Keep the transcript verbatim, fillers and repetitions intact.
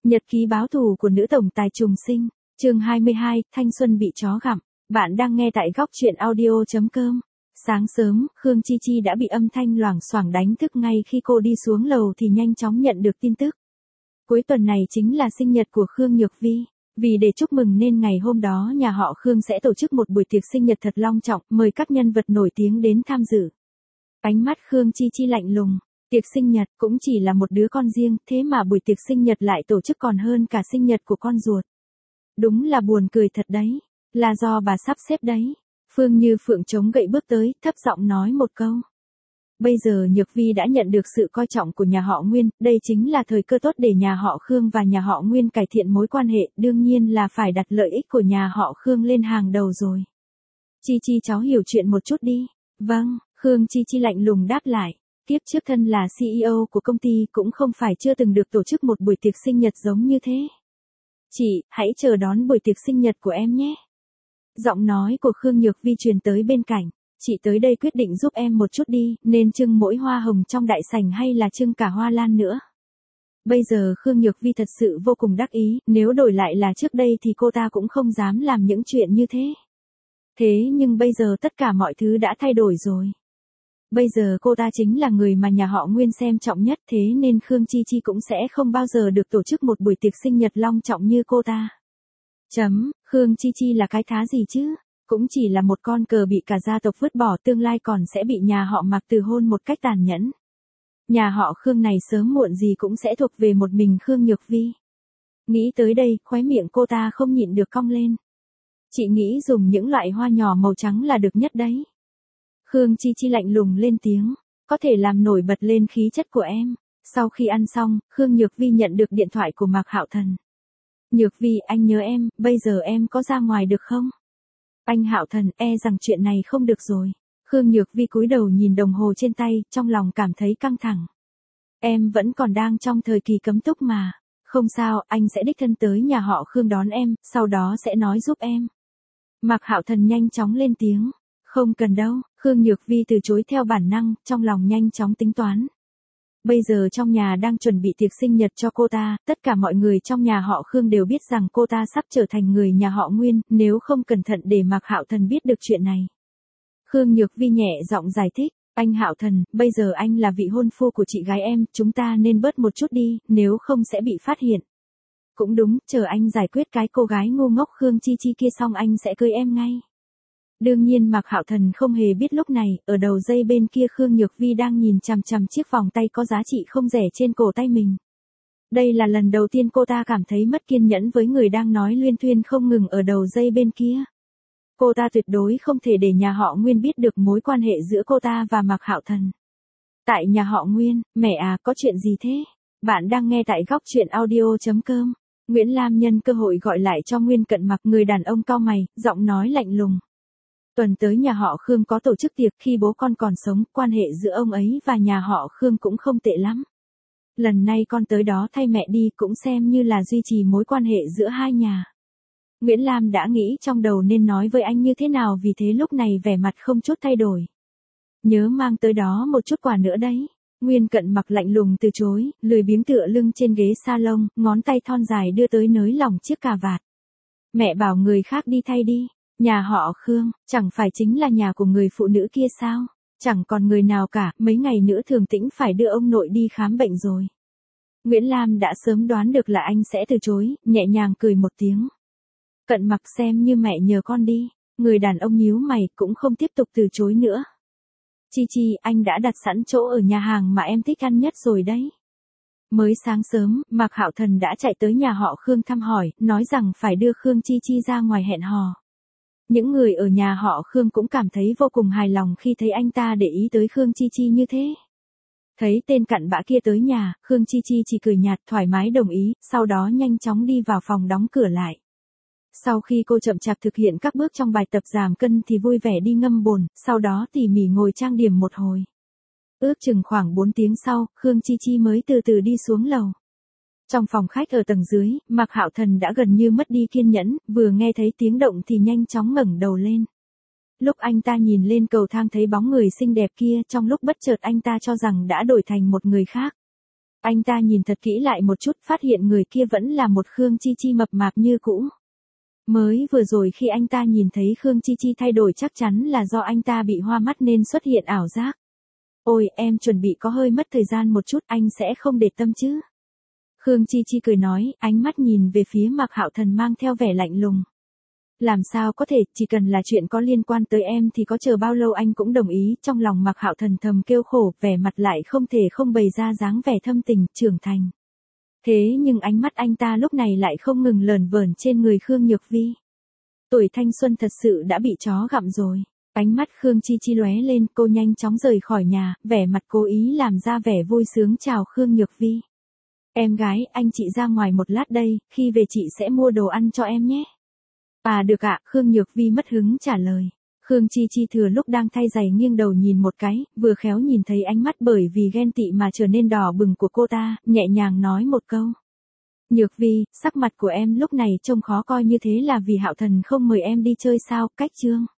Nhật ký báo thù của nữ tổng tài trùng sinh, chương hai mươi hai, thanh xuân bị chó gặm. Bạn đang nghe tại góc truyện audio chấm com. Sáng sớm, Khương Chi Chi đã bị âm thanh loảng xoảng đánh thức ngay khi cô đi xuống lầu thì nhanh chóng nhận được tin tức. Cuối tuần này chính là sinh nhật của Khương Nhược Vi. Vì để chúc mừng nên ngày hôm đó nhà họ Khương sẽ tổ chức một buổi tiệc sinh nhật thật long trọng, mời các nhân vật nổi tiếng đến tham dự. Ánh mắt Khương Chi Chi lạnh lùng. Tiệc sinh nhật cũng chỉ là một đứa con riêng, thế mà buổi tiệc sinh nhật lại tổ chức còn hơn cả sinh nhật của con ruột. Đúng là buồn cười thật đấy, là do bà sắp xếp đấy. Phương Như Phượng chống gậy bước tới, thấp giọng nói một câu. Bây giờ Nhược Vi đã nhận được sự coi trọng của nhà họ Nguyên, đây chính là thời cơ tốt để nhà họ Khương và nhà họ Nguyên cải thiện mối quan hệ, đương nhiên là phải đặt lợi ích của nhà họ Khương lên hàng đầu rồi. Chi Chi cháu hiểu chuyện một chút đi. Vâng, Khương Chi Chi lạnh lùng đáp lại. Tiếp trước thân là xê e ô của công ty cũng không phải chưa từng được tổ chức một buổi tiệc sinh nhật giống như thế. Chị, hãy chờ đón buổi tiệc sinh nhật của em nhé. Giọng nói của Khương Nhược Vi truyền tới bên cạnh. Chị tới đây quyết định giúp em một chút đi, nên trưng mỗi hoa hồng trong đại sảnh hay là trưng cả hoa lan nữa. Bây giờ Khương Nhược Vi thật sự vô cùng đắc ý, nếu đổi lại là trước đây thì cô ta cũng không dám làm những chuyện như thế. Thế nhưng bây giờ tất cả mọi thứ đã thay đổi rồi. Bây giờ cô ta chính là người mà nhà họ Nguyên xem trọng nhất, thế nên Khương Chi Chi cũng sẽ không bao giờ được tổ chức một buổi tiệc sinh nhật long trọng như cô ta. Chấm, Khương Chi Chi là cái thá gì chứ? Cũng chỉ là một con cờ bị cả gia tộc vứt bỏ, tương lai còn sẽ bị nhà họ Mạc từ hôn một cách tàn nhẫn. Nhà họ Khương này sớm muộn gì cũng sẽ thuộc về một mình Khương Nhược Vi. Nghĩ tới đây, khóe miệng cô ta không nhịn được cong lên. Chị nghĩ dùng những loại hoa nhỏ màu trắng là được nhất đấy. Khương Chi Chi lạnh lùng lên tiếng, có thể làm nổi bật lên khí chất của em. Sau khi ăn xong, Khương Nhược Vi nhận được điện thoại của Mạc Hạo Thần. Nhược Vi, anh nhớ em, bây giờ em có ra ngoài được không? Anh Hạo Thần, e rằng chuyện này không được rồi. Khương Nhược Vi cúi đầu nhìn đồng hồ trên tay, trong lòng cảm thấy căng thẳng. Em vẫn còn đang trong thời kỳ cấm túc mà. Không sao, anh sẽ đích thân tới nhà họ Khương đón em, sau đó sẽ nói giúp em. Mạc Hạo Thần nhanh chóng lên tiếng. Không cần đâu, Khương Nhược Vi từ chối theo bản năng, trong lòng nhanh chóng tính toán. Bây giờ trong nhà đang chuẩn bị tiệc sinh nhật cho cô ta, tất cả mọi người trong nhà họ Khương đều biết rằng cô ta sắp trở thành người nhà họ Nguyên, nếu không cẩn thận để Mạc Hạo Thần biết được chuyện này. Khương Nhược Vi nhẹ giọng giải thích, anh Hạo Thần, bây giờ anh là vị hôn phu của chị gái em, chúng ta nên bớt một chút đi, nếu không sẽ bị phát hiện. Cũng đúng, chờ anh giải quyết cái cô gái ngu ngốc Khương Chi Chi kia xong anh sẽ cưới em ngay. Đương nhiên Mạc Hạo Thần không hề biết lúc này, ở đầu dây bên kia Khương Nhược Vi đang nhìn chằm chằm chiếc vòng tay có giá trị không rẻ trên cổ tay mình. Đây là lần đầu tiên cô ta cảm thấy mất kiên nhẫn với người đang nói luyên thuyên không ngừng ở đầu dây bên kia. Cô ta tuyệt đối không thể để nhà họ Nguyên biết được mối quan hệ giữa cô ta và Mạc Hạo Thần. Tại nhà họ Nguyên, mẹ à, có chuyện gì thế? Bạn đang nghe tại góc truyện audio chấm com. Nguyễn Lam nhân cơ hội gọi lại cho Nguyên Cận Mặc, người đàn ông cau mày, giọng nói lạnh lùng. Tuần tới nhà họ Khương có tổ chức tiệc, khi bố con còn sống, quan hệ giữa ông ấy và nhà họ Khương cũng không tệ lắm. Lần này con tới đó thay mẹ đi cũng xem như là duy trì mối quan hệ giữa hai nhà. Nguyễn Lam đã nghĩ trong đầu nên nói với anh như thế nào, vì thế lúc này vẻ mặt không chút thay đổi. Nhớ mang tới đó một chút quà nữa đấy. Nguyên Cận Mặc lạnh lùng từ chối, lười biếng tựa lưng trên ghế salon, ngón tay thon dài đưa tới nới lỏng chiếc cà vạt. Mẹ bảo người khác đi thay đi. Nhà họ Khương, chẳng phải chính là nhà của người phụ nữ kia sao? Chẳng còn người nào cả, mấy ngày nữa Thường Tĩnh phải đưa ông nội đi khám bệnh rồi. Nguyễn Lam đã sớm đoán được là anh sẽ từ chối, nhẹ nhàng cười một tiếng. Cận Mặc, xem như mẹ nhờ con đi. Người đàn ông nhíu mày cũng không tiếp tục từ chối nữa. Chi Chi, anh đã đặt sẵn chỗ ở nhà hàng mà em thích ăn nhất rồi đấy. Mới sáng sớm, Mạc Hạo Thần đã chạy tới nhà họ Khương thăm hỏi, nói rằng phải đưa Khương Chi Chi ra ngoài hẹn hò. Những người ở nhà họ Khương cũng cảm thấy vô cùng hài lòng khi thấy anh ta để ý tới Khương Chi Chi như thế. Thấy tên cặn bã kia tới nhà, Khương Chi Chi chỉ cười nhạt thoải mái đồng ý, sau đó nhanh chóng đi vào phòng đóng cửa lại. Sau khi cô chậm chạp thực hiện các bước trong bài tập giảm cân thì vui vẻ đi ngâm bồn, sau đó tỉ mỉ ngồi trang điểm một hồi. Ước chừng khoảng bốn tiếng sau, Khương Chi Chi mới từ từ đi xuống lầu. Trong phòng khách ở tầng dưới, Mạc Hạo Thần đã gần như mất đi kiên nhẫn, vừa nghe thấy tiếng động thì nhanh chóng ngẩng đầu lên. Lúc anh ta nhìn lên cầu thang thấy bóng người xinh đẹp kia, trong lúc bất chợt anh ta cho rằng đã đổi thành một người khác. Anh ta nhìn thật kỹ lại một chút, phát hiện người kia vẫn là một Khương Chi Chi mập mạp như cũ. Mới vừa rồi khi anh ta nhìn thấy Khương Chi Chi thay đổi chắc chắn là do anh ta bị hoa mắt nên xuất hiện ảo giác. Ôi, em chuẩn bị có hơi mất thời gian một chút, anh sẽ không để tâm chứ. Khương Chi Chi cười nói, ánh mắt nhìn về phía Mạc Hạo Thần mang theo vẻ lạnh lùng. Làm sao có thể, chỉ cần là chuyện có liên quan tới em thì có chờ bao lâu anh cũng đồng ý. Trong lòng Mạc Hạo Thần thầm kêu khổ, vẻ mặt lại không thể không bày ra dáng vẻ thâm tình, trưởng thành. Thế nhưng ánh mắt anh ta lúc này lại không ngừng lờn vờn trên người Khương Nhược Vi. Tuổi thanh xuân thật sự đã bị chó gặm rồi. Ánh mắt Khương Chi Chi lóe lên, cô nhanh chóng rời khỏi nhà, vẻ mặt cố ý làm ra vẻ vui sướng chào Khương Nhược Vi. Em gái, anh chị ra ngoài một lát đây, khi về chị sẽ mua đồ ăn cho em nhé. À được ạ, Khương Nhược Vi mất hứng trả lời. Khương Chi Chi thừa lúc đang thay giày nghiêng đầu nhìn một cái, vừa khéo nhìn thấy ánh mắt bởi vì ghen tị mà trở nên đỏ bừng của cô ta, nhẹ nhàng nói một câu. Nhược Vi, sắc mặt của em lúc này trông khó coi như thế là vì Hạo Thần không mời em đi chơi sao, cách chương.